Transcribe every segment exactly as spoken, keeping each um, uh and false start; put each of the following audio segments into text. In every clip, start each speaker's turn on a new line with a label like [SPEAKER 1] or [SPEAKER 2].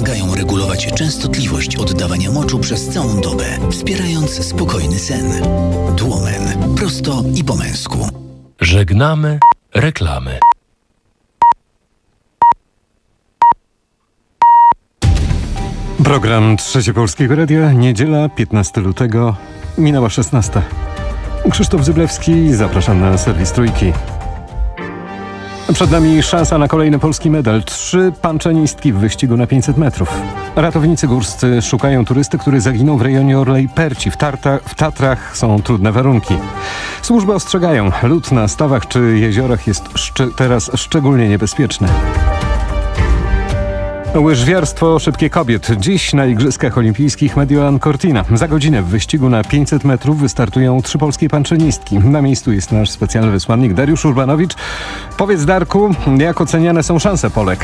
[SPEAKER 1] pomagają regulować częstotliwość oddawania moczu przez całą dobę, wspierając spokojny sen. Duomen. Prosto i po męsku.
[SPEAKER 2] Żegnamy reklamy.
[SPEAKER 3] Program Trzecie Polskiego Radia, niedziela, piętnastego lutego, minęła szesnasta. Krzysztof Zyblewski, zapraszam na serwis Trójki. Przed nami szansa na kolejny polski medal. Trzy panczenistki w wyścigu na pięćset metrów. Ratownicy górscy szukają turysty, który zaginął w rejonie Orlej Perci. W, Tarta, w Tatrach są trudne warunki. Służby ostrzegają, lód na stawach czy jeziorach jest szczy- teraz szczególnie niebezpieczny. Łyżwiarstwo szybkie kobiet. Dziś na Igrzyskach Olimpijskich Mediolan Cortina. Za godzinę w wyścigu na pięćset metrów wystartują trzy polskie panczenistki. Na miejscu jest nasz specjalny wysłannik Dariusz Urbanowicz. Powiedz, Darku, jak oceniane są szanse Polek?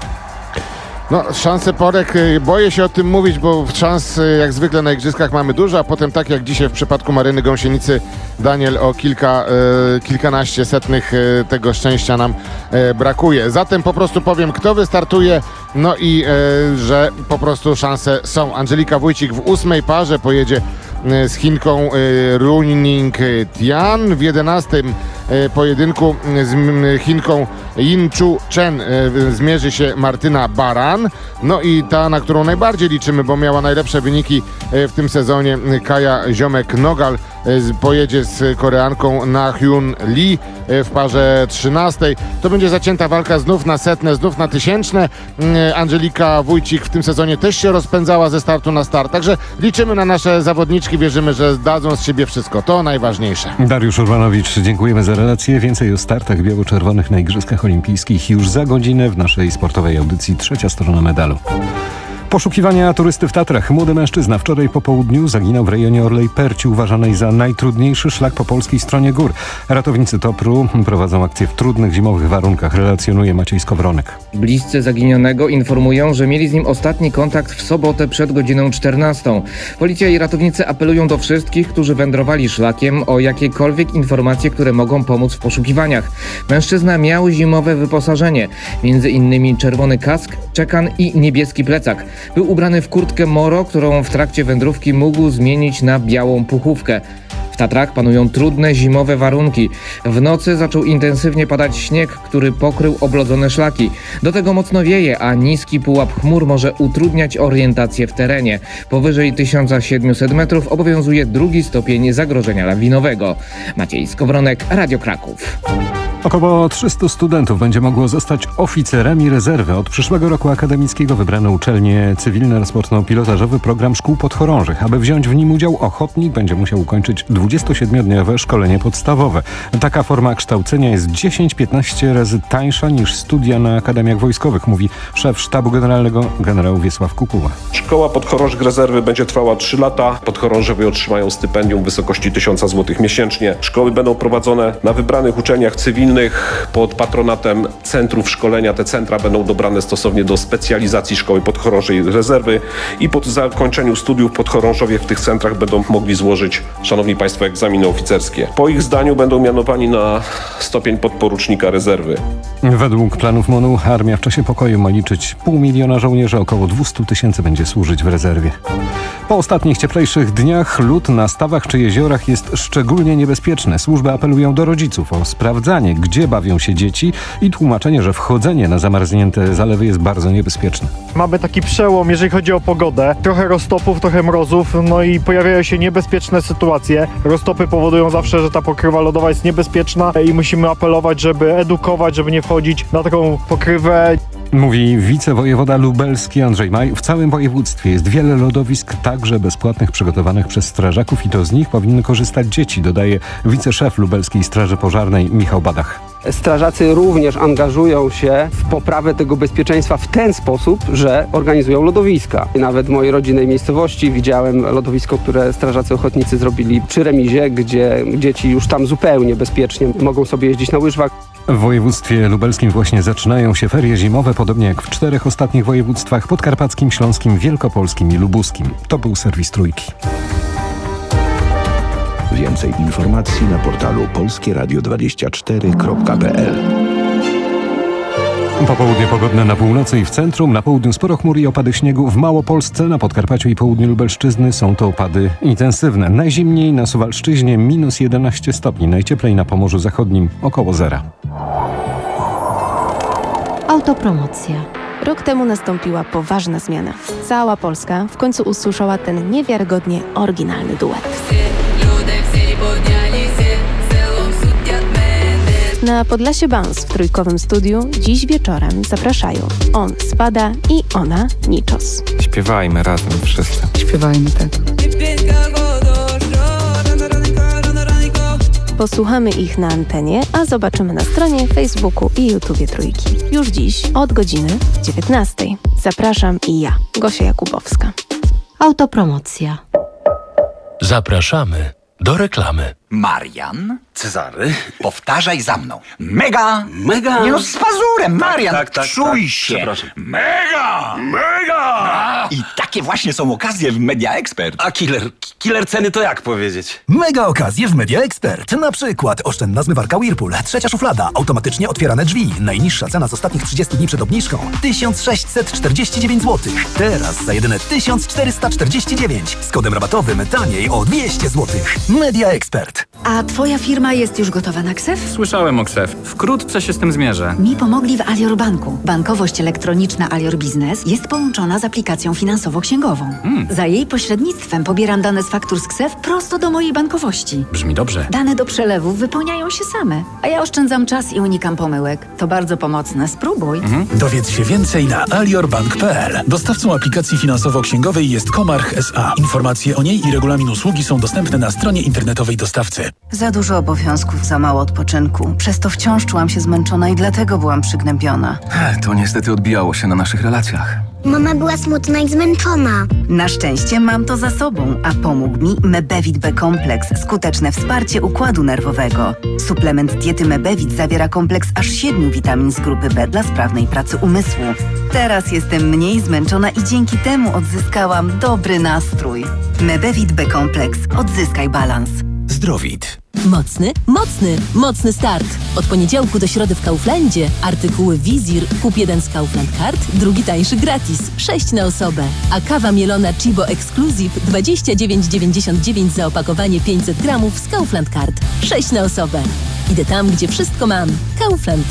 [SPEAKER 4] No, szanse Polek, boję się o tym mówić, bo szans jak zwykle na Igrzyskach mamy dużo, a potem tak jak dzisiaj w przypadku Maryny Gąsienicy, Daniel, o kilka, e, kilkanaście setnych e, tego szczęścia nam e, brakuje. Zatem po prostu powiem, kto wystartuje, no i e, że po prostu szanse są. Angelika Wójcik w ósmej parze pojedzie e, z Chinką e, Ruining Tian, w jedenastym e, pojedynku z m, Chinką Yin Chu Chen e, zmierzy się Martyna Baran. No i ta, na którą najbardziej liczymy, bo miała najlepsze wyniki w tym sezonie, Kaja Ziomek-Nogal, pojedzie z Koreanką Na Hyun Lee w parze trzynastej. To będzie zacięta walka znów na setne, znów na tysięczne. Angelika Wójcik w tym sezonie też się rozpędzała ze startu na start. Także liczymy na nasze zawodniczki, wierzymy, że dadzą z siebie wszystko. To najważniejsze.
[SPEAKER 3] Dariusz Urbanowicz, dziękujemy za relację. Więcej o startach biało-czerwonych na Igrzyskach Olimpijskich już za godzinę w naszej sportowej audycji Trzecia Strona Medalu. Poszukiwania turysty w Tatrach. Młody mężczyzna wczoraj po południu zaginął w rejonie Orlej Perci, uważanej za najtrudniejszy szlak po polskiej stronie gór. Ratownicy Topru prowadzą akcję w trudnych zimowych warunkach, relacjonuje Maciej Skowronek.
[SPEAKER 5] Bliscy zaginionego informują, że mieli z nim ostatni kontakt w sobotę przed godziną czternastą. Policja i ratownicy apelują do wszystkich, którzy wędrowali szlakiem, o jakiekolwiek informacje, które mogą pomóc w poszukiwaniach. Mężczyzna miał zimowe wyposażenie, między innymi czerwony kask, czekan i niebieski plecak. Był ubrany w kurtkę moro, którą w trakcie wędrówki mógł zmienić na białą puchówkę. W Tatrach panują trudne zimowe warunki. W nocy zaczął intensywnie padać śnieg, który pokrył oblodzone szlaki. Do tego mocno wieje, a niski pułap chmur może utrudniać orientację w terenie. Powyżej tysiąc siedemset metrów obowiązuje drugi stopień zagrożenia lawinowego. Maciej Skowronek, Radio Kraków.
[SPEAKER 3] Około trzystu studentów będzie mogło zostać oficerami rezerwy. Od przyszłego roku akademickiego wybrane uczelnie cywilne rozpoczną pilotażowy program szkół podchorążych. Aby wziąć w nim udział, ochotnik będzie musiał ukończyć dwudziestosiedmiodniowe szkolenie podstawowe. Taka forma kształcenia jest dziesięć do piętnastu razy tańsza niż studia na akademiach wojskowych, mówi szef Sztabu Generalnego generał Wiesław Kukuła.
[SPEAKER 6] Szkoła podchorążych rezerwy będzie trwała trzy lata. Podchorążowie otrzymają stypendium w wysokości tysiąc złotych miesięcznie. Szkoły będą prowadzone na wybranych uczelniach cywilnych pod patronatem centrów szkolenia. Te centra będą dobrane stosownie do specjalizacji szkoły podchorążej rezerwy i po zakończeniu studiów podchorążowie w tych centrach będą mogli złożyć, szanowni państwo, egzaminy oficerskie. Po ich zdaniu będą mianowani na stopień podporucznika rezerwy.
[SPEAKER 3] Według planów MONU armia w czasie pokoju ma liczyć pół miliona żołnierzy, około dwieście tysięcy będzie służyć w rezerwie. Po ostatnich cieplejszych dniach lód na stawach czy jeziorach jest szczególnie niebezpieczny. Służby apelują do rodziców o sprawdzanie, gdzie bawią się dzieci i tłumaczenie, że wchodzenie na zamarznięte zalewy jest bardzo niebezpieczne.
[SPEAKER 7] Mamy taki przełom, jeżeli chodzi o pogodę. Trochę roztopów, trochę mrozów, no i pojawiają się niebezpieczne sytuacje. Roztopy powodują zawsze, że ta pokrywa lodowa jest niebezpieczna i musimy apelować, żeby edukować, żeby nie wchodzić na taką pokrywę.
[SPEAKER 3] Mówi wicewojewoda lubelski Andrzej Maj. W całym województwie jest wiele lodowisk, także bezpłatnych, przygotowanych przez strażaków i to z nich powinny korzystać dzieci, dodaje wiceszef Lubelskiej Straży Pożarnej Michał Badach.
[SPEAKER 8] Strażacy również angażują się w poprawę tego bezpieczeństwa w ten sposób, że organizują lodowiska. Nawet w mojej rodzinnej miejscowości widziałem lodowisko, które strażacy ochotnicy zrobili przy remizie, gdzie dzieci już tam zupełnie bezpiecznie mogą sobie jeździć na łyżwach.
[SPEAKER 3] W województwie lubelskim właśnie zaczynają się ferie zimowe, podobnie jak w czterech ostatnich województwach: podkarpackim, śląskim, wielkopolskim i lubuskim. To był serwis Trójki.
[SPEAKER 9] Więcej informacji na portalu polskie radio dwadzieścia cztery kropka p l.
[SPEAKER 3] Popołudnie pogodne na północy i w centrum, na południu sporo chmur i opady śniegu. W Małopolsce, na Podkarpaciu i południu Lubelszczyzny są to opady intensywne. Najzimniej na Suwalszczyźnie minus jedenaście stopni, najcieplej na Pomorzu Zachodnim około zera.
[SPEAKER 9] Autopromocja.
[SPEAKER 10] Rok temu nastąpiła poważna zmiana. Cała Polska w końcu usłyszała ten niewiarygodnie oryginalny duet. Na Podlasie Bounce w trójkowym studiu dziś wieczorem zapraszają on Spada i ona Niczos.
[SPEAKER 11] Śpiewajmy razem wszyscy.
[SPEAKER 12] Śpiewajmy, tak.
[SPEAKER 10] Posłuchamy ich na antenie, a zobaczymy na stronie, Facebooku i YouTubie Trójki. Już dziś od godziny dziewiętnastej. Zapraszam i ja, Gosia Jakubowska.
[SPEAKER 9] Autopromocja.
[SPEAKER 2] Zapraszamy do reklamy.
[SPEAKER 13] Marian,
[SPEAKER 14] Cezary,
[SPEAKER 13] powtarzaj za mną. Mega!
[SPEAKER 14] mega!
[SPEAKER 13] Nie no, z pazurem, Marian,
[SPEAKER 14] tak, tak,
[SPEAKER 13] czuj
[SPEAKER 14] tak,
[SPEAKER 13] się.
[SPEAKER 14] przepraszam.
[SPEAKER 13] Mega!
[SPEAKER 14] Mega!
[SPEAKER 13] I takie właśnie są okazje w Media Expert.
[SPEAKER 14] A killer, killer ceny to jak powiedzieć?
[SPEAKER 15] Mega okazje w Media Expert. Na przykład oszczędna zmywarka Whirlpool, trzecia szuflada, automatycznie otwierane drzwi. Najniższa cena z ostatnich trzydziestu dni przed obniżką tysiąc sześćset czterdzieści dziewięć złotych. Teraz za jedyne tysiąc czterysta czterdzieści dziewięć. Z kodem rabatowym taniej o dwieście złotych. Media Expert.
[SPEAKER 12] A twoja firma jest już gotowa na KSEF?
[SPEAKER 11] Słyszałem o KSEF. Wkrótce się z tym zmierzę.
[SPEAKER 12] Mi pomogli w Alior Banku. Bankowość elektroniczna Alior Biznes jest połączona z aplikacją finansowo-księgową.
[SPEAKER 11] Hmm.
[SPEAKER 12] Za jej pośrednictwem pobieram dane z faktur z KSEF prosto do mojej bankowości.
[SPEAKER 11] Brzmi dobrze.
[SPEAKER 12] Dane do przelewów wypełniają się same, a ja oszczędzam czas i unikam pomyłek. To bardzo pomocne. Spróbuj.
[SPEAKER 11] Mhm.
[SPEAKER 15] Dowiedz się więcej na aliorbank kropka p l. Dostawcą aplikacji finansowo-księgowej jest Comarch S A. Informacje o niej i regulamin usługi są dostępne na stronie internetowej dostawcy.
[SPEAKER 12] Za dużo obowiązków, za mało odpoczynku. Przez to wciąż czułam się zmęczona i dlatego byłam przygnębiona.
[SPEAKER 11] To niestety odbijało się na naszych relacjach.
[SPEAKER 16] Mama była smutna i zmęczona.
[SPEAKER 12] Na szczęście mam to za sobą, a pomógł mi Mebevit B Kompleks, skuteczne wsparcie układu nerwowego. Suplement diety Mebevit zawiera kompleks aż siedmiu witamin z grupy B dla sprawnej pracy umysłu. Teraz jestem mniej zmęczona i dzięki temu odzyskałam dobry nastrój. Mebevit B Kompleks. Odzyskaj balans.
[SPEAKER 15] Zdrowit.
[SPEAKER 17] Mocny, mocny, mocny start. Od poniedziałku do środy w Kauflandzie artykuły Wizir, kup jeden z Kaufland Card, drugi tańszy gratis, sześć na osobę. A kawa mielona Chibo Exclusive dwadzieścia dziewięć dziewięćdziesiąt dziewięć za opakowanie pięćset gramów z Kaufland Card, sześć na osobę. Idę tam, gdzie wszystko mam. Kaufland.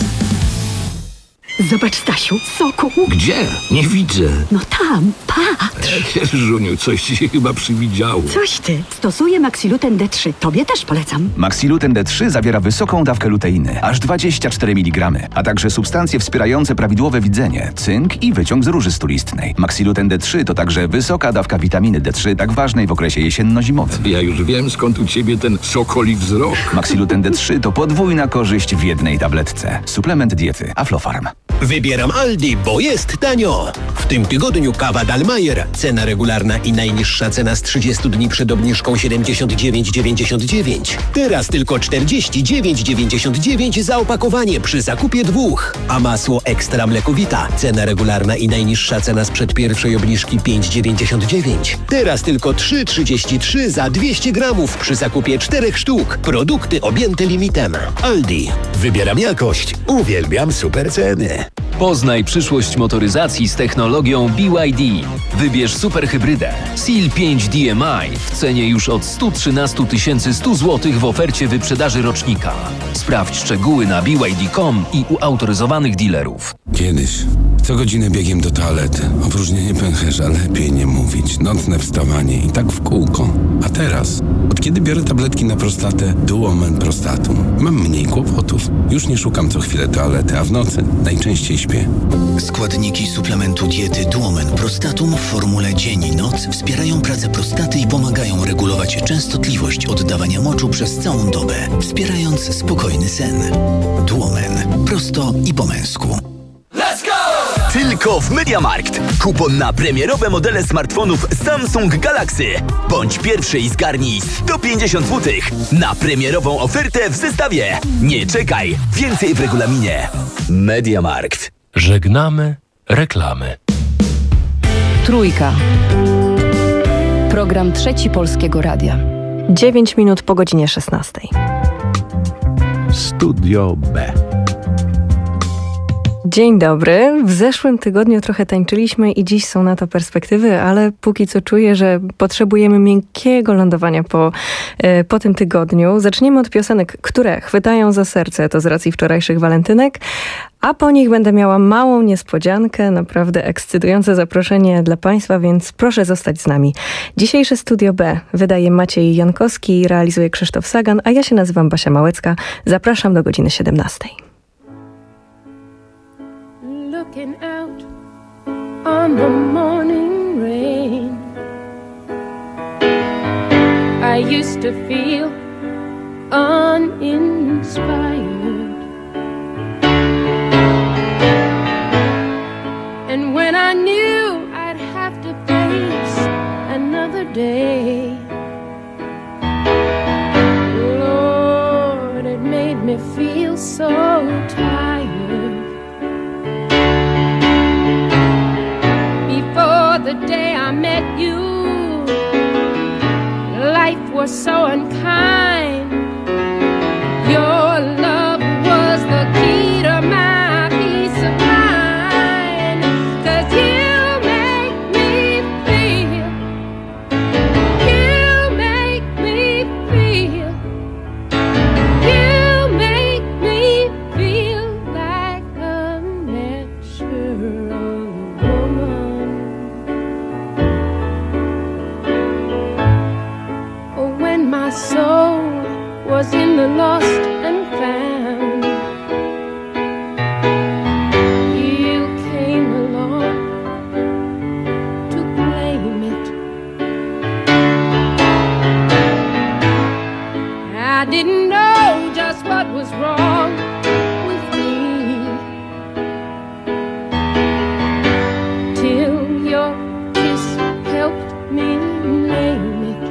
[SPEAKER 18] Zobacz, Stasiu, soku.
[SPEAKER 19] Gdzie? Nie widzę.
[SPEAKER 18] No tam, patrz.
[SPEAKER 19] Żuniu, coś ci się chyba przywidziało.
[SPEAKER 18] Coś ty. Stosuję Maxiluten D trzy. Tobie też polecam.
[SPEAKER 20] Maxiluten D trzy zawiera wysoką dawkę luteiny, aż dwadzieścia cztery miligramy, a także substancje wspierające prawidłowe widzenie, cynk i wyciąg z róży stulistnej. Maxiluten D trzy to także wysoka dawka witaminy D trzy, tak ważnej w okresie jesienno-zimowym.
[SPEAKER 19] Ja już wiem, skąd u ciebie ten sokoli wzrok.
[SPEAKER 20] Maxiluten D trzy to podwójna korzyść w jednej tabletce. Suplement diety Aflofarm.
[SPEAKER 21] Wybieram Aldi, bo jest tanio. W tym tygodniu kawa Dallmayr. Cena regularna i najniższa cena z trzydziestu dni przed obniżką siedemdziesiąt dziewięć dziewięćdziesiąt dziewięć. Teraz tylko czterdzieści dziewięć dziewięćdziesiąt dziewięć za opakowanie przy zakupie dwóch. A masło Ekstra Mlekowita. Cena regularna i najniższa cena sprzed pierwszej obniżki pięć dziewięćdziesiąt dziewięć. Teraz tylko trzy trzydzieści trzy za dwieście gramów przy zakupie czterech sztuk. Produkty objęte limitem. Aldi. Wybieram jakość. Uwielbiam super ceny.
[SPEAKER 22] Poznaj przyszłość motoryzacji z technologią B Y D. Wybierz superhybrydę Seal pięć D M I w cenie już od sto trzynaście tysięcy sto złotych w ofercie wyprzedaży rocznika. Sprawdź szczegóły na b y d kropka com i u autoryzowanych dealerów.
[SPEAKER 23] Kiedyś co godzinę biegiem do toalety, opróżnienie pęcherza, lepiej nie mówić, nocne wstawanie i tak w kółko. A teraz, od kiedy biorę tabletki na prostatę Duomen Prostatum, mam mniej kłopotów. Już nie szukam co chwilę toalety, a w nocy najczęściej śpię.
[SPEAKER 1] Składniki suplementu diety Duomen Prostatum w formule dzień i noc wspierają pracę prostaty i pomagają regulować częstotliwość oddawania moczu przez całą dobę, wspierając spokojny sen. Duomen. Prosto i po męsku.
[SPEAKER 24] Let's go! Tylko w MediaMarkt. Kupon na premierowe modele smartfonów Samsung Galaxy. Bądź pierwszy i zgarnij sto pięćdziesiąt złotych na premierową ofertę w zestawie. Nie czekaj, więcej w regulaminie. MediaMarkt.
[SPEAKER 2] Żegnamy reklamy.
[SPEAKER 25] Trójka. Program Trzeci Polskiego Radia.
[SPEAKER 26] dziewięć minut po godzinie szesnastej.
[SPEAKER 27] Studio B.
[SPEAKER 26] Dzień dobry. W zeszłym tygodniu trochę tańczyliśmy i dziś są na to perspektywy, ale póki co czuję, że potrzebujemy miękkiego lądowania po, po tym tygodniu. Zaczniemy od piosenek, które chwytają za serce, to z racji wczorajszych walentynek, a po nich będę miała małą niespodziankę, naprawdę ekscytujące zaproszenie dla Państwa, więc proszę zostać z nami. Dzisiejsze Studio B wydaje Maciej Jankowski, realizuje Krzysztof Sagan, a ja się nazywam Basia Małecka. Zapraszam do godziny siedemnastej.
[SPEAKER 3] Looking out on the morning rain, I used to feel uninspired, and when I knew I'd have to face another day, Lord, it made me feel so tired. The day I met you, life was so unkind. Your love was the key to my peace of mind. 'Cause you make me feel, you make me feel, you make me feel like a natural woman. My soul was in the lost and found. You came along to claim it. I didn't know just what was wrong with me till your kiss helped me name it.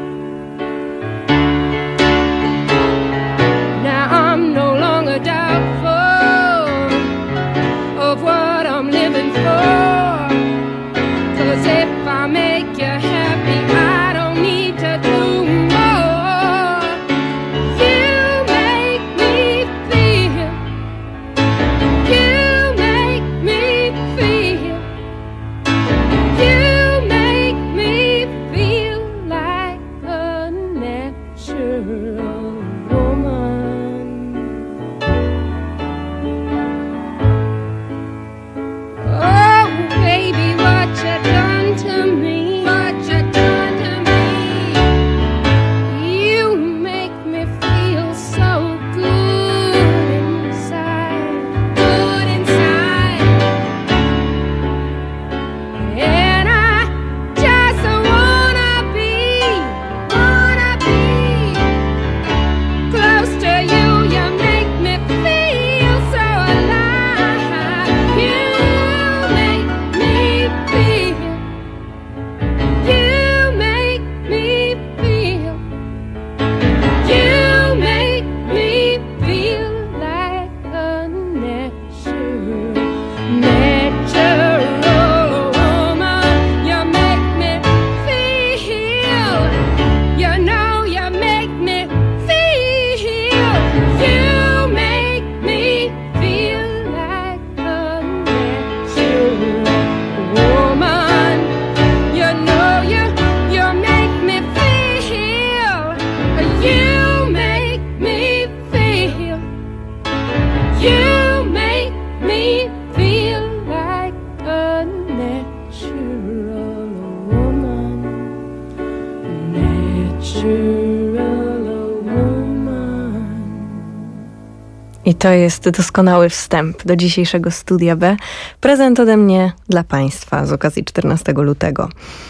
[SPEAKER 26] I to jest doskonały wstęp do dzisiejszego Studia B. Prezent ode mnie dla Państwa z okazji czternastego lutego.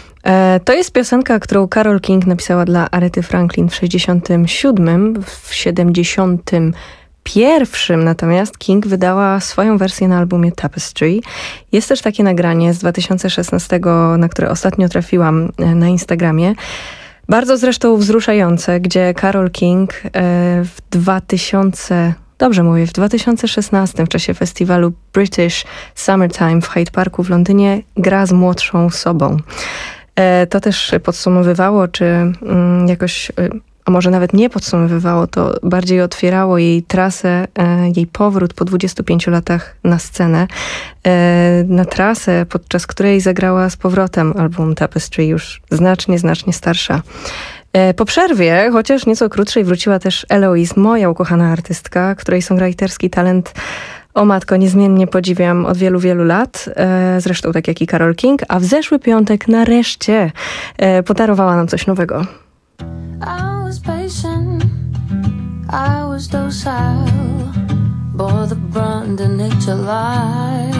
[SPEAKER 26] E, to jest piosenka, którą Carole King napisała dla Arety Franklin w sześćdziesiątym siódmym. W siedemdziesiątym pierwszym natomiast King wydała swoją wersję na albumie Tapestry. Jest też takie nagranie z dwa tysiące szesnastego, na które ostatnio trafiłam na Instagramie. Bardzo zresztą wzruszające, gdzie Carole King e, w dwa tysiące Dobrze mówię, w dwa tysiące szesnastym w czasie festiwalu British Summertime w Hyde Parku w Londynie gra z młodszą sobą. E, to też podsumowywało, czy mm, jakoś... Y, a może nawet nie podsumowywało, to bardziej otwierało jej trasę, jej powrót po dwudziestu pięciu latach na scenę. Na trasę, podczas której zagrała z powrotem album Tapestry, już znacznie, znacznie starsza. Po przerwie, chociaż nieco krótszej, wróciła też Eloise, moja ukochana artystka, której songwriterski talent, o matko, niezmiennie podziwiam od wielu, wielu lat. Zresztą tak jak i Carole King, a w zeszły piątek nareszcie podarowała nam coś nowego.
[SPEAKER 3] I was patient, I was docile, bore the brunt of nature lies.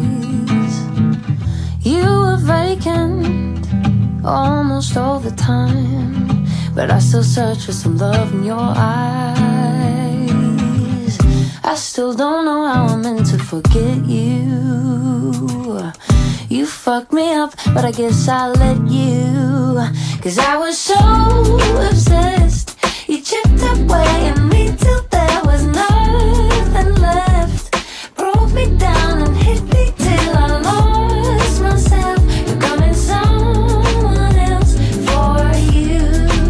[SPEAKER 3] You were vacant almost all the time, but I still search for some love in your eyes. I still don't know how I'm meant to forget you. You fucked me up, but I guess I'll let you. Cause I was so obsessed, you chipped away at me till there was nothing left. Broke me down and hit me till I lost myself. Becoming someone else for you.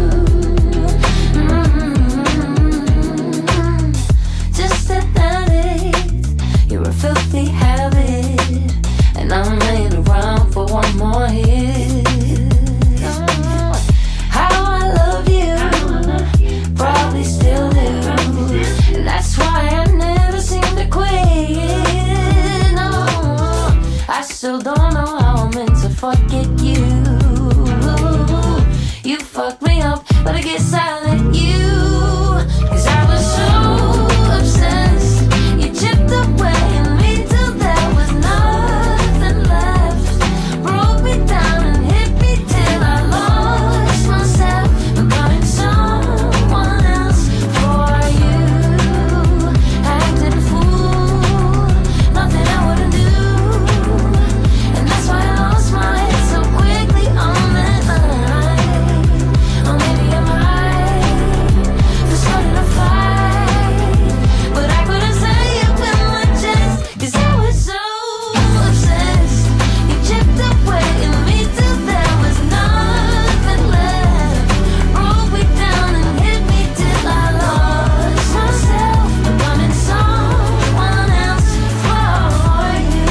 [SPEAKER 3] Mm-hmm. Just an addict, you're a filthy habit, and I'm laying around for one more hit. How I love you, probably still do, and that's why I never seem to quit. No, I still don't know how I'm meant to forget you. You fucked me up, but I guess I let you. Cause I was so obsessed, you chipped away at me till there was nothing left. Broke me down and hit me till I lost myself. Becoming someone else for you. Acted a fool, nothing I wouldn't do, and that's why I lost my head so quickly on that night. Or maybe I'm right for starting a fight, but I couldn't say it with my chest. Cause I was so obsessed, you chipped away at me till there was nothing left. Broke me down and hit me till I lost myself. Becoming someone else for you.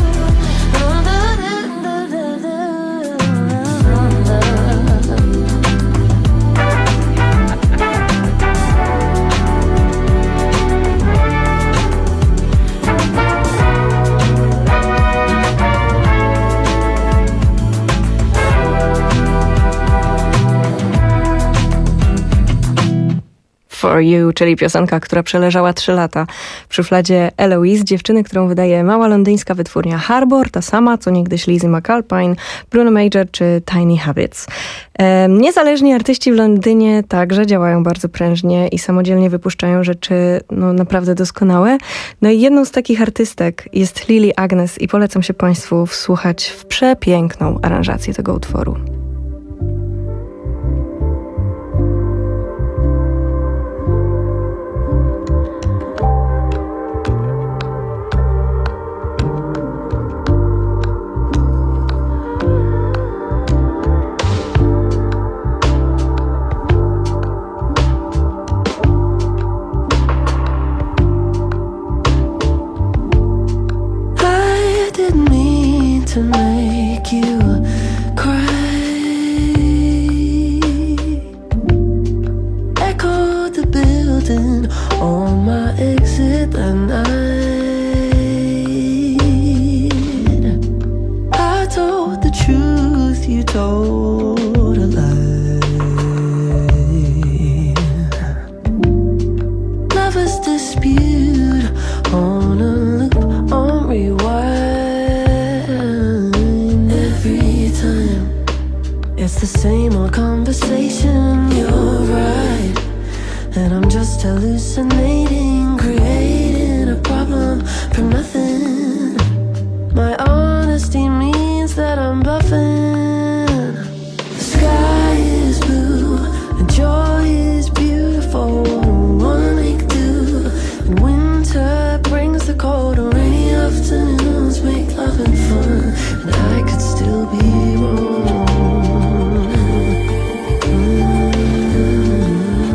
[SPEAKER 26] For You, czyli piosenka, która przeleżała trzy lata w szufladzie Eloise, dziewczyny, którą wydaje mała londyńska wytwórnia Harbor, ta sama, co niegdyś Lizzie McAlpine, Bruno Major czy Tiny Habits. E, niezależni artyści w Londynie także działają bardzo prężnie i samodzielnie wypuszczają rzeczy no, naprawdę doskonałe. No i jedną z takich artystek jest Lily Agnes i polecam się Państwu wsłuchać w przepiękną aranżację tego utworu.
[SPEAKER 3] I didn't mean to make you cry. Echoed the building on my exit that night. I told the truth, you told a lie. Lovers dispute on a loop, on rewind. Every time it's the same old conversation. You're right, and I'm just hallucinating, creating a problem from nothing. My honesty means that I'm bluffing. The sky is blue and joy is beautiful. Wanna make do, and winter brings the cold. Rainy afternoons make loving fun, and I could still be wrong. Mm-hmm.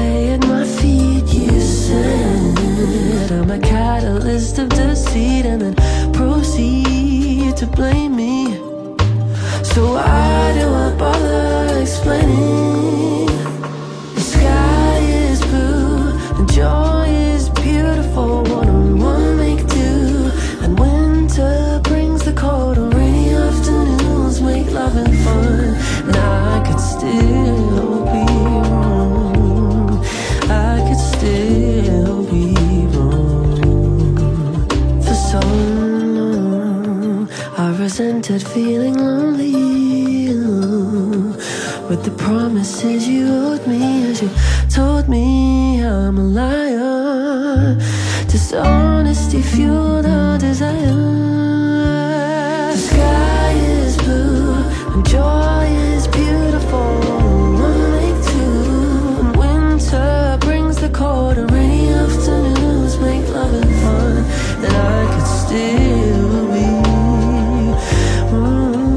[SPEAKER 3] lay at my feet. You said I'm a catalyst of deceit, and then proceed to blame me. So why do I bother explaining? The sky is blue and joy is beautiful. One on one make do, and winter brings the cold. On rainy afternoons make love and fun. Now I could still be wrong. I could still be wrong. For so long I resented feeling lonely, with the promises you owed me, as you told me I'm a liar. Dishonesty fueled our desire. The sky is blue and joy is beautiful. One make two, and winter brings the cold, and rainy afternoons make love and fun. Then I could still be mm.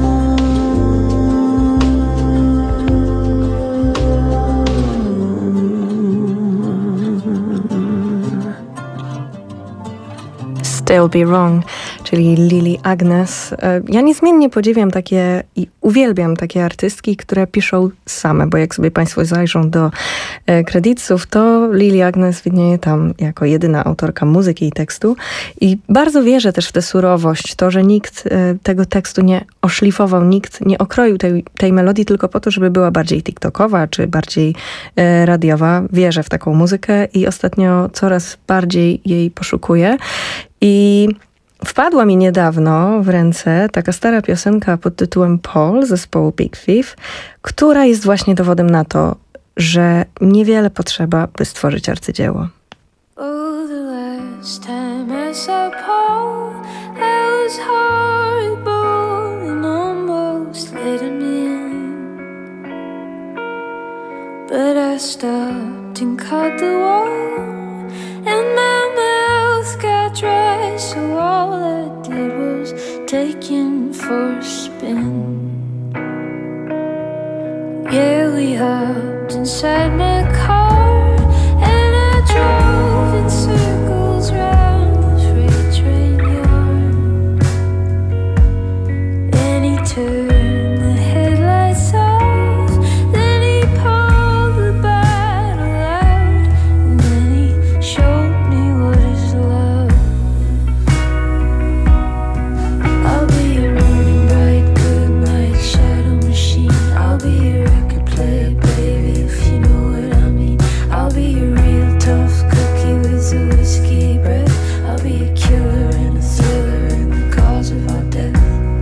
[SPEAKER 26] Still Be Wrong, czyli Lily Agnes. Ja niezmiennie podziwiam takie i uwielbiam takie artystki, które piszą same, bo jak sobie Państwo zajrzą do kredytów, to Lily Agnes widnieje tam jako jedyna autorka muzyki i tekstu. I bardzo wierzę też w tę surowość, to, że nikt tego tekstu nie oszlifował, nikt nie okroił tej, tej melodii tylko po to, żeby była bardziej tiktokowa, czy bardziej radiowa. Wierzę w taką muzykę i ostatnio coraz bardziej jej poszukuję. I wpadła mi niedawno w ręce taka stara piosenka pod tytułem Paul zespołu Big Thief, która jest właśnie dowodem na to, że niewiele potrzeba, by stworzyć arcydzieło.
[SPEAKER 3] Oh, the last time I saw Paul, I was horrible and almost let him in. But I stopped and caught the wall, and my mouth got dry, so all I did was take him for a spin. Yeah, we hopped inside my car, and I drove in circles round the freight train yard. Then he turned the headlights off, then he pulled the bottle out, and then he showed me what is love. I'll be a running bright, good night shadow machine. I'll be a record player, baby, if you know what I mean. I'll be a real tough cookie with a whiskey breath. I'll be a killer and a thriller and the cause of our death.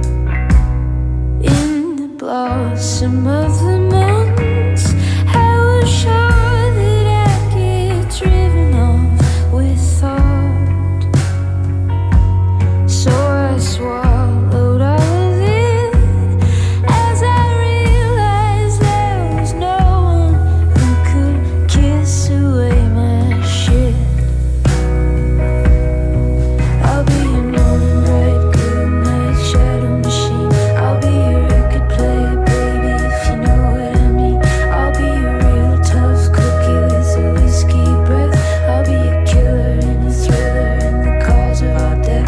[SPEAKER 3] In the blossom of the months, I was sure that I'd get driven off with thought. So I swallowed all of it as I realized there was no one who could kiss away my shit. I'll be a morning bright, good night shadow machine. I'll be a record player, baby, if you know what I mean. I'll be a real tough cookie with a whiskey breath. I'll be a killer and a thriller and the cause of our death.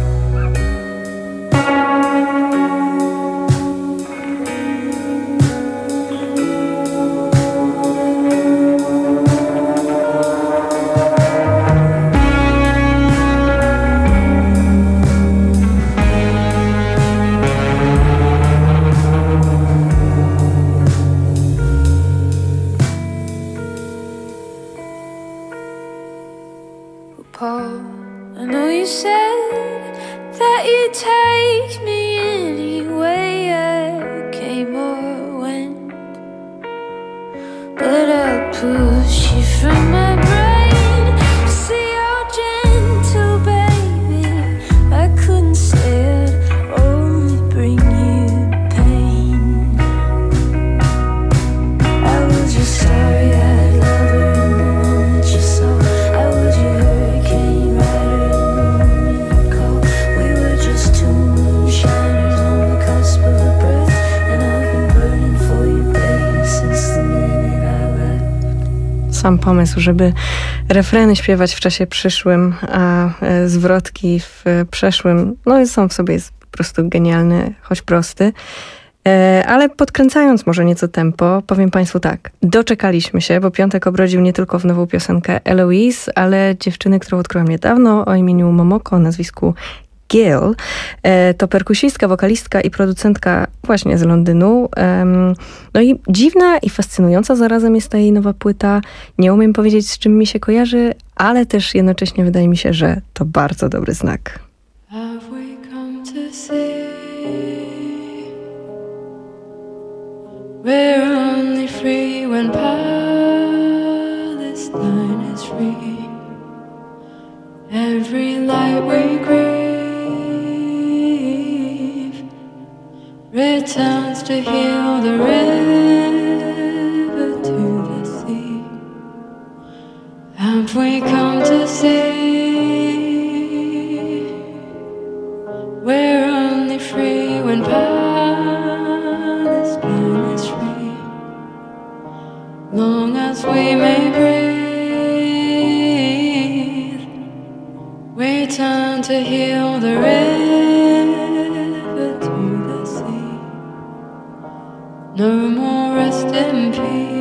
[SPEAKER 3] Paul, I know you said that you'd take me any way I came or went, but I'll push you from my brain. See how gentle, baby, I couldn't say I'd only bring you pain. I was just sorry I'd love her in the moment you saw. I was your hurricane rider in the moment you called. We were just two moonshiners on the cusp
[SPEAKER 26] sam pomysł, żeby refreny śpiewać w czasie przyszłym, a e, zwrotki w e, przeszłym, no są w sobie jest po prostu genialny, choć prosty. E, ale podkręcając może nieco tempo, powiem Państwu tak. Doczekaliśmy się, bo piątek obrodził nie tylko w nową piosenkę Eloise, ale dziewczyny, którą odkryłam niedawno o imieniu Momoko, o nazwisku Gill. E, to perkusistka, wokalistka i producentka właśnie z Londynu. E, no i dziwna i fascynująca zarazem jest ta jej nowa płyta. Nie umiem powiedzieć, z czym mi się kojarzy, ale też jednocześnie wydaje mi się, że to bardzo dobry znak.
[SPEAKER 3] Have we come to see we're only free when Palestine is free? Every light we grieve returns to heal the river to the sea. Have we come to see we're only free when Palestine is free? Long as we may breathe, we turn to heal the river to the sea. No more rest in peace.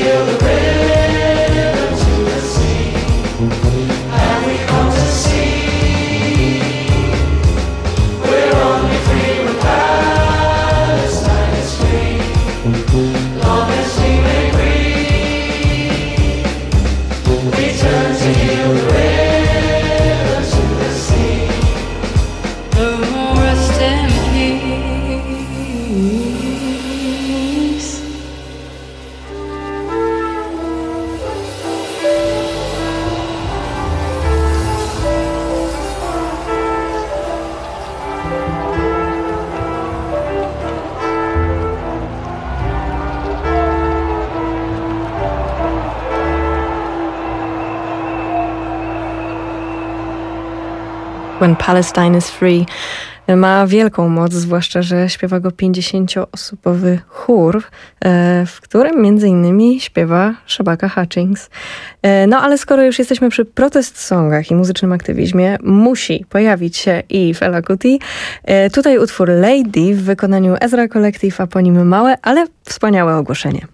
[SPEAKER 26] When Palestine is Free ma wielką moc, zwłaszcza że śpiewa go pięćdziesięcioosobowy chór, w którym między innymi śpiewa Shabaka Hutchings. No ale skoro już jesteśmy przy protest songach i muzycznym aktywizmie, musi pojawić się i Fela Kuti. Tutaj utwór Lady w wykonaniu Ezra Collective, a po nim małe, ale wspaniałe ogłoszenie.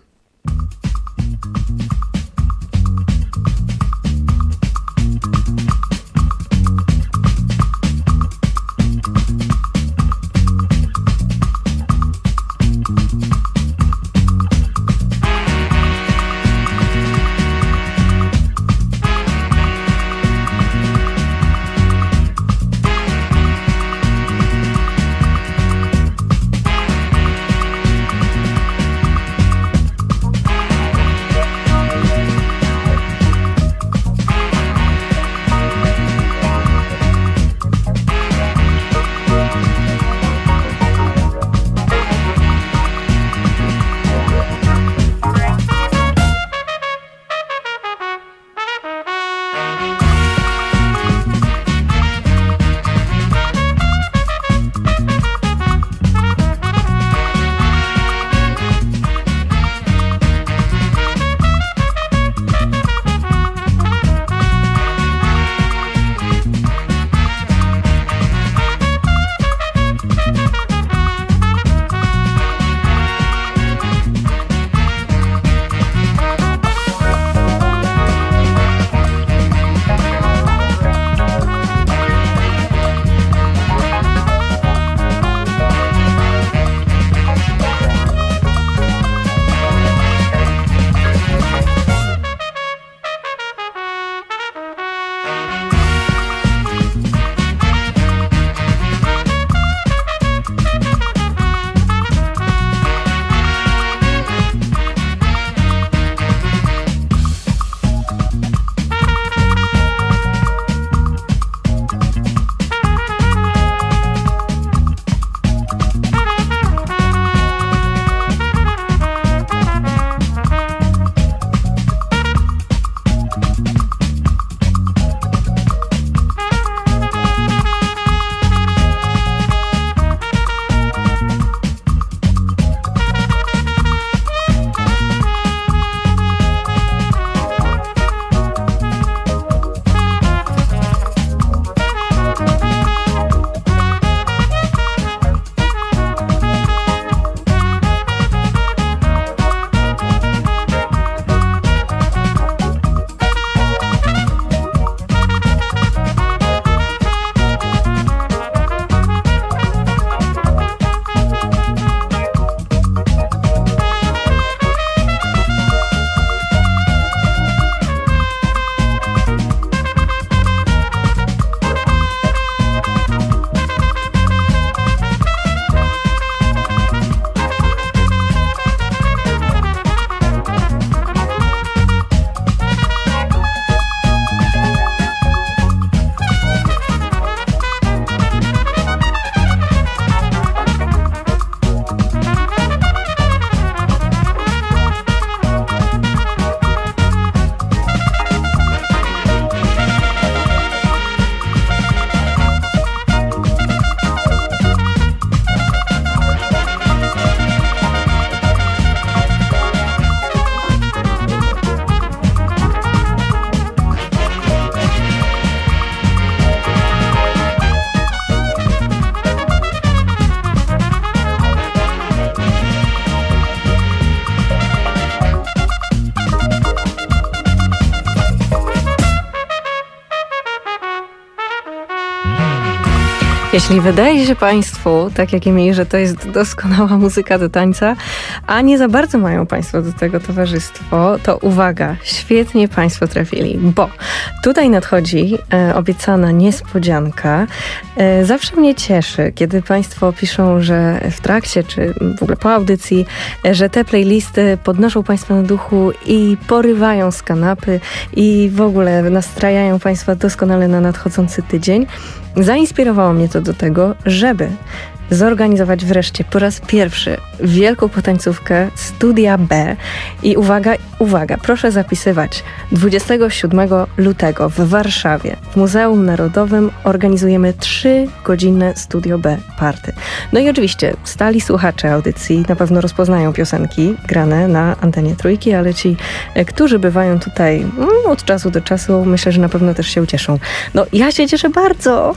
[SPEAKER 26] Jeśli wydaje się Państwu, tak jak i mi, że to jest doskonała muzyka do tańca, a nie za bardzo mają Państwo do tego towarzystwo, to uwaga, świetnie Państwo trafili, bo tutaj nadchodzi e, obiecana niespodzianka. E, zawsze mnie cieszy, kiedy Państwo piszą, że w trakcie, czy w ogóle po audycji, e, że te playlisty podnoszą Państwa na duchu i porywają z kanapy i w ogóle nastrajają Państwa doskonale na nadchodzący tydzień. Zainspirowało mnie to do tego, żeby zorganizować wreszcie po raz pierwszy wielką potańcówkę Studia B. I uwaga, uwaga, proszę zapisywać. dwudziestego siódmego lutego w Warszawie w Muzeum Narodowym organizujemy trzygodzinne Studio B party. No i oczywiście stali słuchacze audycji na pewno rozpoznają piosenki grane na antenie Trójki, ale ci, którzy bywają tutaj mm, od czasu do czasu, myślę, że na pewno też się ucieszą. No ja się cieszę bardzo.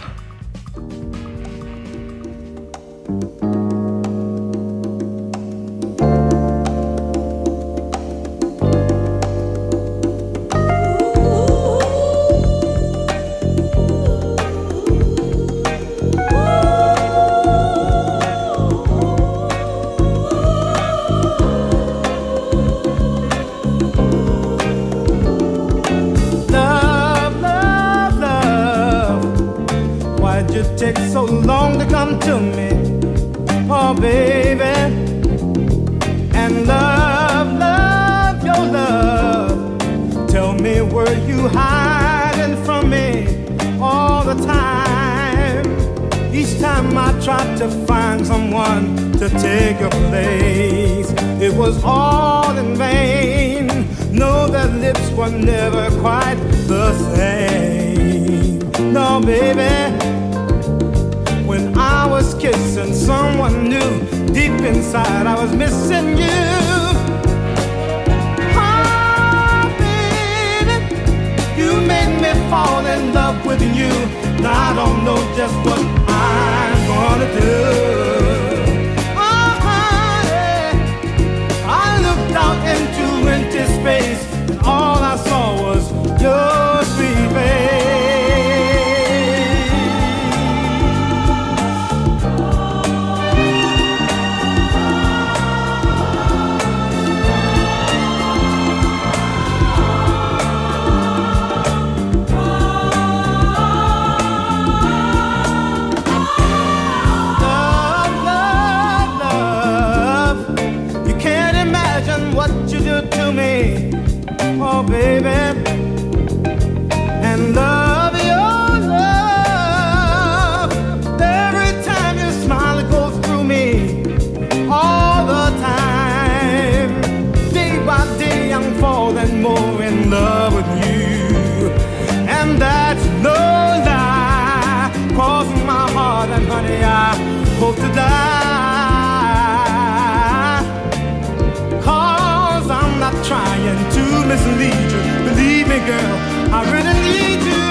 [SPEAKER 4] Take so long to come to me, oh baby, and love, love, your love. Tell me, were you hiding from me all the time? Each time I tried to find someone to take your place, it was all in vain. No, their lips were never quite the same. No, baby. When I was kissing someone new, deep inside I was missing you. Oh, baby, you made me fall in love with you. Now I don't know just what I'm gonna do. Oh, honey, I looked out into empty space, and all I saw was your sweet face. To me, oh baby, and love, your love. Every time you smile, it goes through me all the time. Day by day, I'm falling more in love with you, and that's no lie. Cause my heart, and honey, I hope to die. Trying to mislead you. Believe me, girl, I really need you.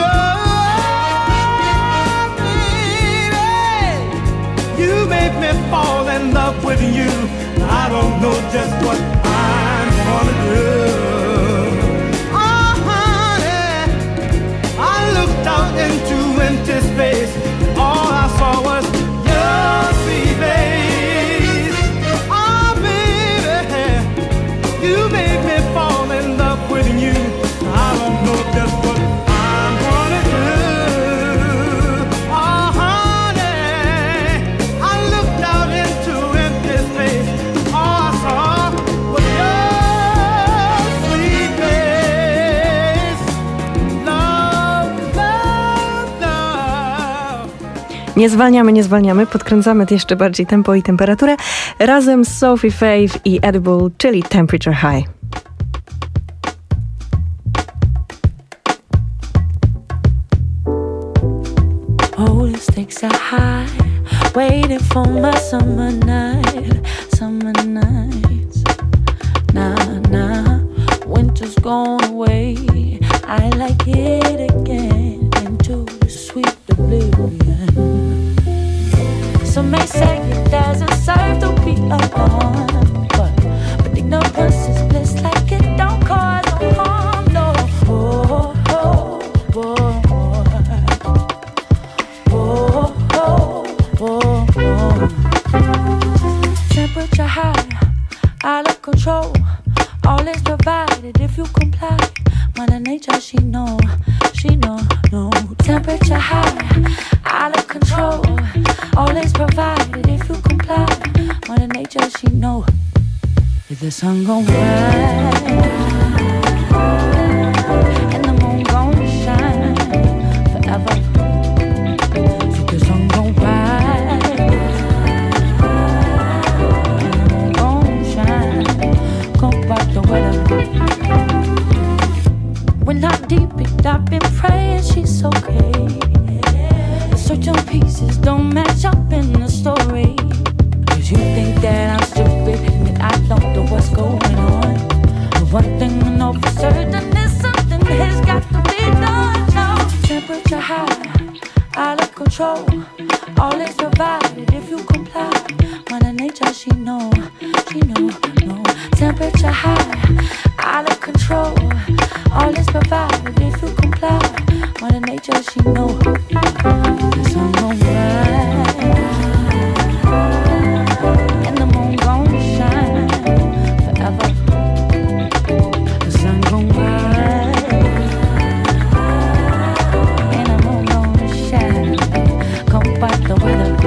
[SPEAKER 4] Oh, baby, you made me fall in love with you. I don't know just what I'm gonna do. Oh, honey, I looked out into empty space, and all I saw was your sweet face. Oh, baby, you made me fall in love with you. I don't know just what I'm gonna do. Oh, honey, I looked out into empty space. All I saw was your sweet face. Love, love, love.
[SPEAKER 26] Nie zwalniamy, nie zwalniamy, podkręcamy jeszcze bardziej tempo i temperaturę razem z Sophie Faith i Edible, czyli Temperature High.
[SPEAKER 3] Oh, the stakes are high, waiting for my summer night, summer nights. Nah, nah, winter's gone away. I like it again, into the sweet oblivion. Some may say it doesn't serve to be alone, but, but ignorance is bliss, like it don't cause no harm, no. Oh, oh, oh, oh, oh, oh. if you comply. Mother Nature, she know, she know, no. Temperature high, out of control. Always provided if you comply. Mother Nature, she know. If the sun gon' rise and the moon gon' shine forever. If the sun gon' rise and the moon gon' shine, gon' back the weather. We're not deep, it I've been praying she's okay. The certain pieces don't match up in the story. Cause you think that I'm stupid and I don't know what's going on. But one thing I know for certain is something has got to be done now. Temperature high, out of control. All is provided if you comply. Mother Nature, she know, she know, no. Temperature high, out of control. All is provided if you comply. Mother Nature, she know. The sun gon' rise and the moon gon' shine forever. The sun gon' rise and the moon gon' shine. Come back the weather.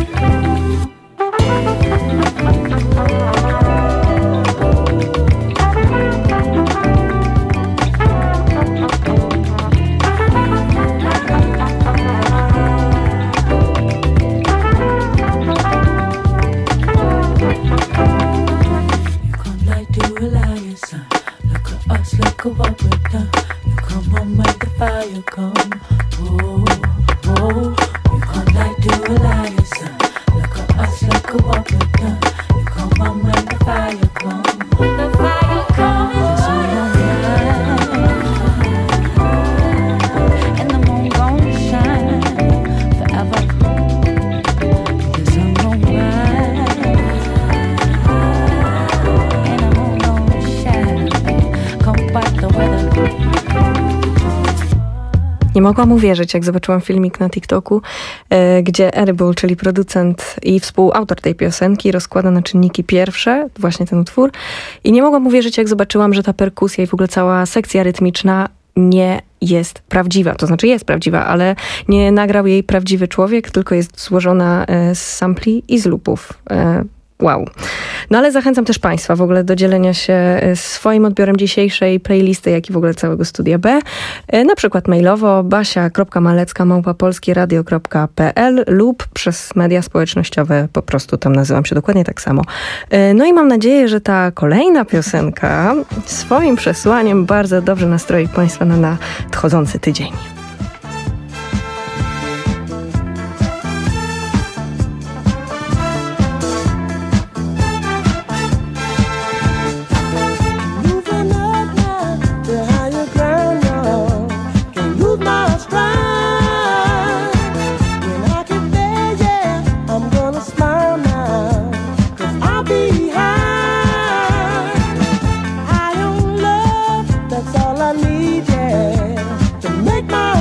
[SPEAKER 3] What we've done, you come on, make the fire come. Oh, oh, you come like to a lion, son. Look at us, look at what we've done. You come on, make the fire come. The fire comes, the sun gon' rise, and the moon gon' shine forever. The sun gon' rise, and the moon gon' shine. Come back the weather.
[SPEAKER 26] Nie mogłam uwierzyć, jak zobaczyłam filmik na TikToku, e, gdzie Edible, czyli producent i współautor tej piosenki, rozkłada na czynniki pierwsze właśnie ten utwór. I nie mogłam uwierzyć, jak zobaczyłam, że ta perkusja i w ogóle cała sekcja rytmiczna nie jest prawdziwa. To znaczy jest prawdziwa, ale nie nagrał jej prawdziwy człowiek, tylko jest złożona e, z sampli i z loopów. E, Wow. No ale zachęcam też Państwa w ogóle do dzielenia się swoim odbiorem dzisiejszej playlisty, jak i w ogóle całego Studia B. Na przykład mailowo basia kropka malecka małpa polskieradio kropka pe el lub przez media społecznościowe, po prostu tam nazywam się dokładnie tak samo. No i mam nadzieję, że ta kolejna piosenka swoim przesłaniem bardzo dobrze nastroi Państwa na nadchodzący tydzień.
[SPEAKER 4] Make my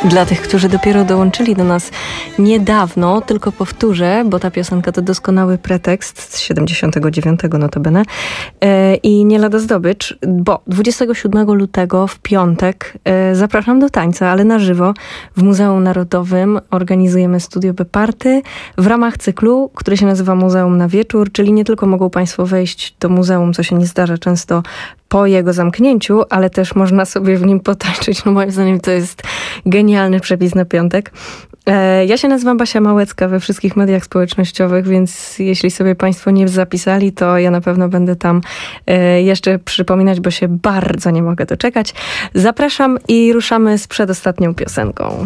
[SPEAKER 26] Dla tych, którzy dopiero dołączyli do nas niedawno, tylko powtórzę, bo ta piosenka to doskonały pretekst z siedemdziesiątego dziewiątego notabene e, i nie lada zdobycz, bo dwudziestego siódmego lutego w piątek e, zapraszam do tańca, ale na żywo w Muzeum Narodowym organizujemy Studio B Party w ramach cyklu, który się nazywa Muzeum na Wieczór, czyli nie tylko mogą Państwo wejść do muzeum, co się nie zdarza często po jego zamknięciu, ale też można sobie w nim potańczyć. No moim zdaniem to jest genialny przepis na piątek. E, ja się nazywam Basia Małecka we wszystkich mediach społecznościowych, więc jeśli sobie Państwo nie zapisali, to ja na pewno będę tam e, jeszcze przypominać, bo się bardzo nie mogę doczekać. Zapraszam i ruszamy z przedostatnią piosenką.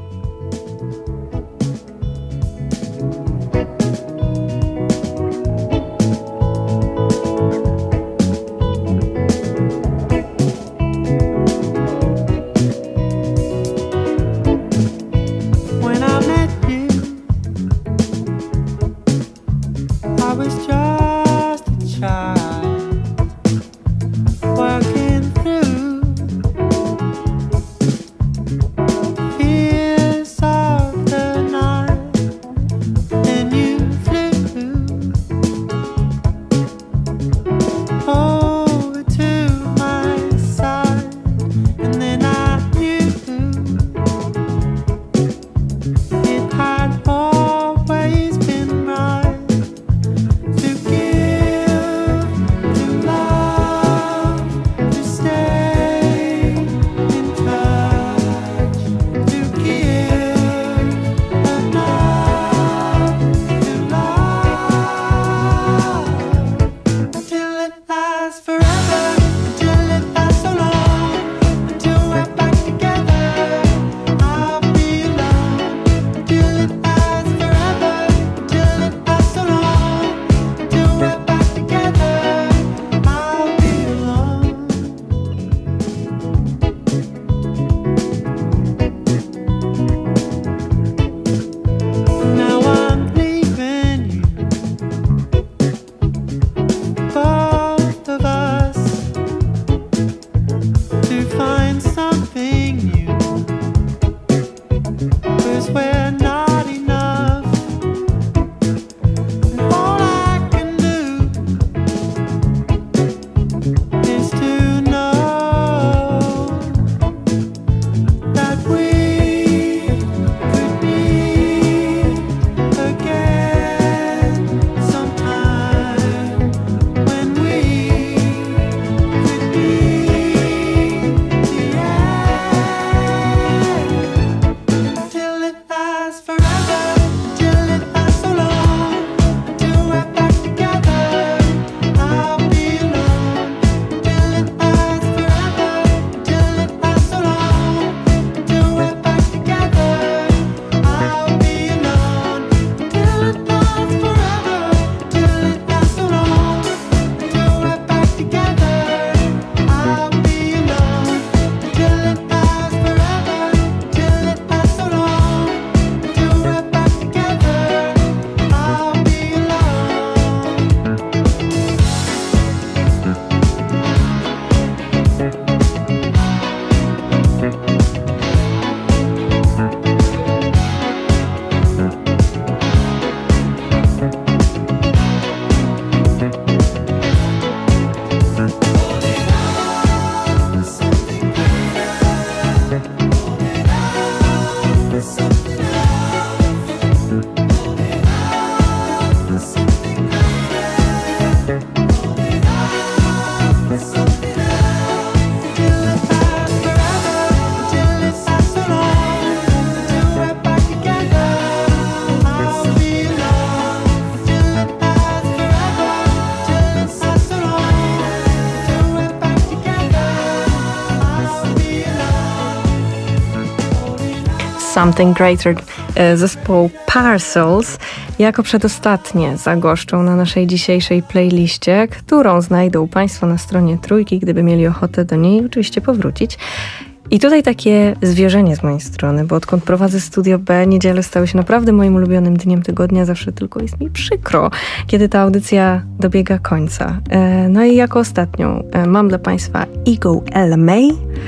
[SPEAKER 26] Something Greater zespołu Parcels jako przedostatnie zagoszczą na naszej dzisiejszej playliście, którą znajdą Państwo na stronie Trójki, gdyby mieli ochotę do niej oczywiście powrócić. I tutaj takie zwierzenie z mojej strony, bo odkąd prowadzę Studio B, niedziele stały się naprawdę moim ulubionym dniem tygodnia. Zawsze tylko jest mi przykro, kiedy ta audycja dobiega końca. No i jako ostatnią mam dla Państwa Ego L M A,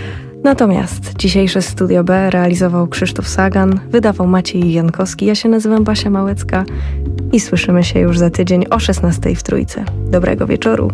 [SPEAKER 26] Natomiast dzisiejsze Studio B realizował Krzysztof Sagan, wydawał Maciej Jankowski, ja się nazywam Basia Małecka i słyszymy się już za tydzień o szesnastej w Trójce. Dobrego wieczoru.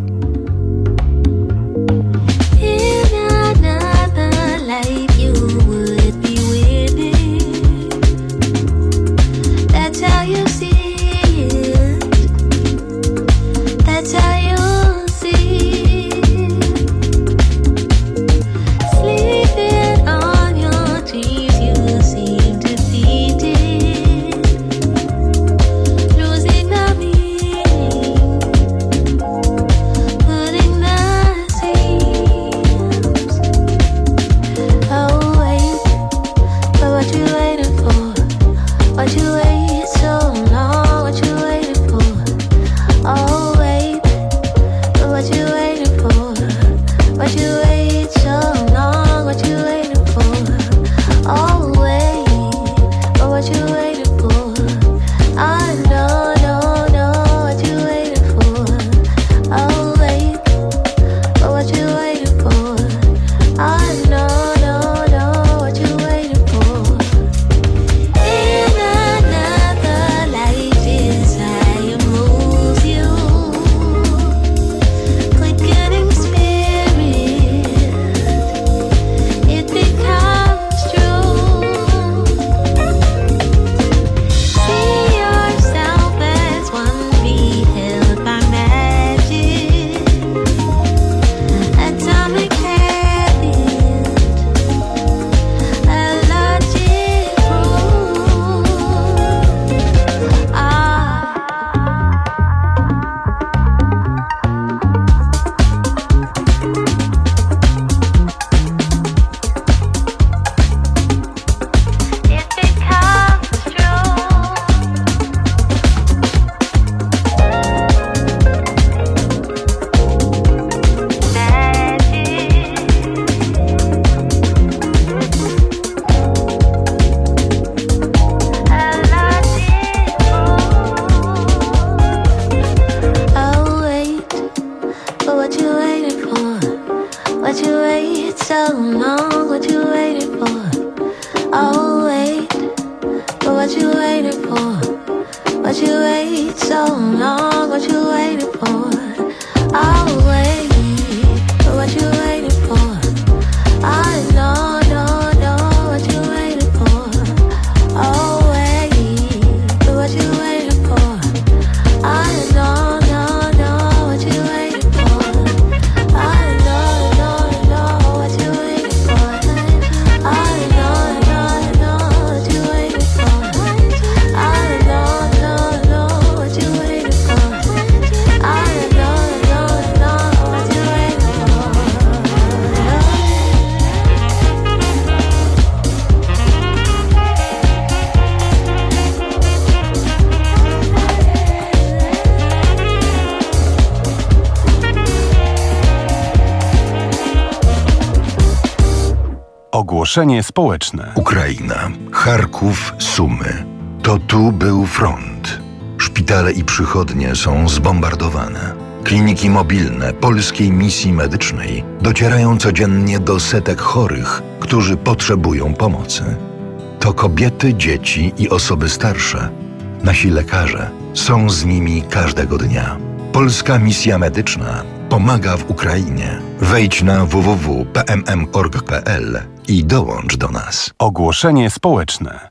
[SPEAKER 5] Ogłoszenie społeczne.
[SPEAKER 6] Ukraina, Charków, Sumy. To tu był front. Szpitale i przychodnie są zbombardowane. Kliniki mobilne polskiej misji medycznej docierają codziennie do setek chorych, którzy potrzebują pomocy. To kobiety, dzieci i osoby starsze. Nasi lekarze są z nimi każdego dnia. Polska misja medyczna pomaga w Ukrainie. Wejdź na w w w kropka p m m kropka org kropka p l i dołącz do nas.
[SPEAKER 5] Ogłoszenie społeczne.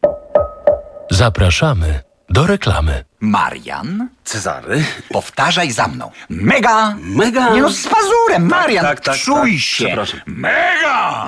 [SPEAKER 2] Zapraszamy do reklamy.
[SPEAKER 13] Marian?
[SPEAKER 14] Cezary?
[SPEAKER 13] Powtarzaj za mną. Mega!
[SPEAKER 14] Mega!
[SPEAKER 13] Nie no, z pazurem, Marian!
[SPEAKER 14] Tak, tak,
[SPEAKER 13] czuj
[SPEAKER 14] tak,
[SPEAKER 13] się!
[SPEAKER 14] przepraszam.
[SPEAKER 13] Mega!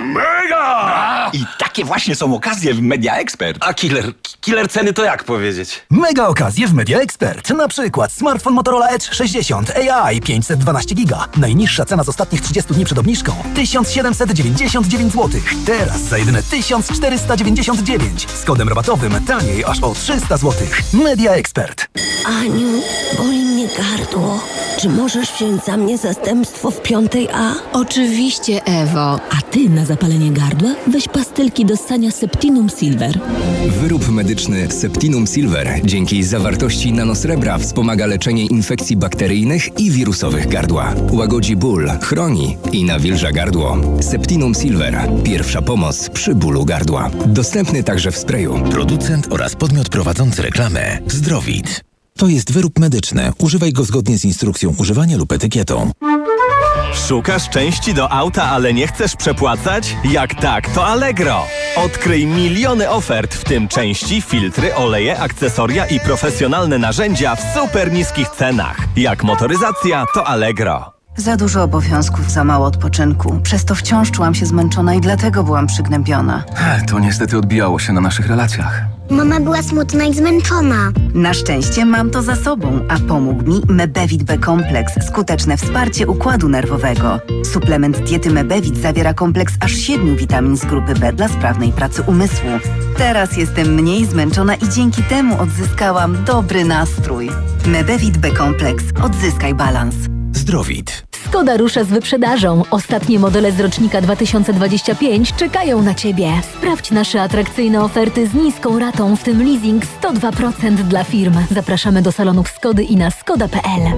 [SPEAKER 13] Mega! I takie właśnie są okazje w Media Expert.
[SPEAKER 14] A killer, killer ceny to jak powiedzieć?
[SPEAKER 15] Mega okazje w Media Expert. Na przykład smartfon Motorola Edge sześćdziesiąt A I pięćset dwanaście giga. Najniższa cena z ostatnich trzydziestu dni przed obniżką tysiąc siedemset dziewięćdziesiąt dziewięć złotych. Teraz za jedyne tysiąc czterysta dziewięćdziesiąt dziewięć. Z kodem rabatowym taniej aż o trzysta złotych. Media Expert.
[SPEAKER 7] Aniu, boli mnie gardło. Czy możesz wziąć za mnie zastępstwo w piątej A?
[SPEAKER 8] Oczywiście, Ewo.
[SPEAKER 7] A ty na zapalenie gardła weź pastylki do ssania Septinum Silver.
[SPEAKER 9] Wyrób medyczny Septinum Silver dzięki zawartości nanosrebra wspomaga leczenie infekcji bakteryjnych i wirusowych gardła. Łagodzi ból, chroni i nawilża gardło. Septinum Silver. Pierwsza pomoc przy bólu gardła. Dostępny także w sprayu.
[SPEAKER 10] Producent oraz podmiot prowadzący reklamę Zdrowit. To jest wyrób medyczny. Używaj go zgodnie z instrukcją używania lub etykietą.
[SPEAKER 11] Szukasz części do auta, ale nie chcesz przepłacać? Jak tak, to Allegro. Odkryj miliony ofert, w tym części, filtry, oleje, akcesoria i profesjonalne narzędzia w super niskich cenach. Jak motoryzacja, to Allegro.
[SPEAKER 12] Za dużo obowiązków, za mało odpoczynku. Przez to wciąż czułam się zmęczona i dlatego byłam przygnębiona.
[SPEAKER 15] To niestety odbijało się na naszych relacjach.
[SPEAKER 16] Mama była smutna i zmęczona.
[SPEAKER 12] Na szczęście mam to za sobą, a pomógł mi Mebevit B-kompleks, skuteczne wsparcie układu nerwowego. Suplement diety Mebevit zawiera kompleks aż siedmiu witamin z grupy B dla sprawnej pracy umysłu. Teraz jestem mniej zmęczona i dzięki temu odzyskałam dobry nastrój. Mebevit B-kompleks. Odzyskaj balans.
[SPEAKER 10] Zdrowit.
[SPEAKER 8] Skoda rusza z wyprzedażą. Ostatnie modele z rocznika dwa tysiące dwudziestego piątego czekają na Ciebie. Sprawdź nasze atrakcyjne oferty z niską ratą, w tym leasing sto dwa procent dla firm. Zapraszamy do salonów Skody i na skoda kropka p l.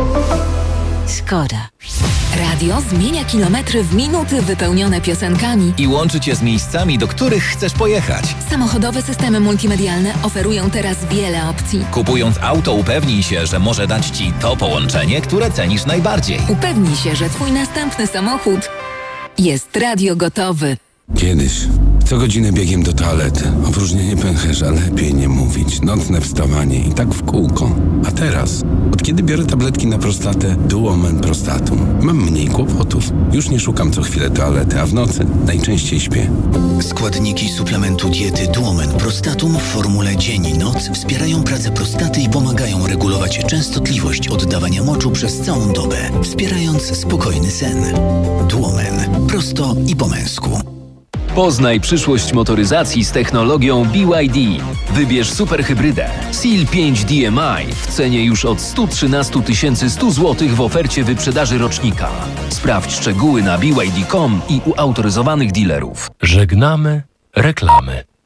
[SPEAKER 8] Skoda. Radio zmienia kilometry w minuty wypełnione piosenkami.
[SPEAKER 10] I łączy cię z miejscami, do których chcesz pojechać.
[SPEAKER 8] Samochodowe systemy multimedialne oferują teraz wiele opcji.
[SPEAKER 10] Kupując auto, upewnij się, że może dać ci to połączenie, które cenisz najbardziej.
[SPEAKER 8] Upewnij się, że Twój następny samochód jest radio gotowy.
[SPEAKER 23] Kiedyś. Co godzinę biegiem do toalety. Opróżnienie pęcherza, lepiej nie mówić. Nocne wstawanie i tak w kółko. A teraz, od kiedy biorę tabletki na prostatę Duomen Prostatum, mam mniej kłopotów. Już nie szukam co chwilę toalety, a w nocy najczęściej śpię.
[SPEAKER 1] Składniki suplementu diety Duomen Prostatum w formule dzień i noc wspierają pracę prostaty i pomagają regulować częstotliwość oddawania moczu przez całą dobę, wspierając spokojny sen. Duomen. Prosto i po męsku.
[SPEAKER 22] Poznaj przyszłość motoryzacji z technologią B Y D. Wybierz superhybrydę Seal pięć D M I w cenie już od sto trzynaście tysięcy sto złotych w ofercie wyprzedaży rocznika. Sprawdź szczegóły na b y d kropka com i u autoryzowanych dealerów.
[SPEAKER 2] Żegnamy reklamy.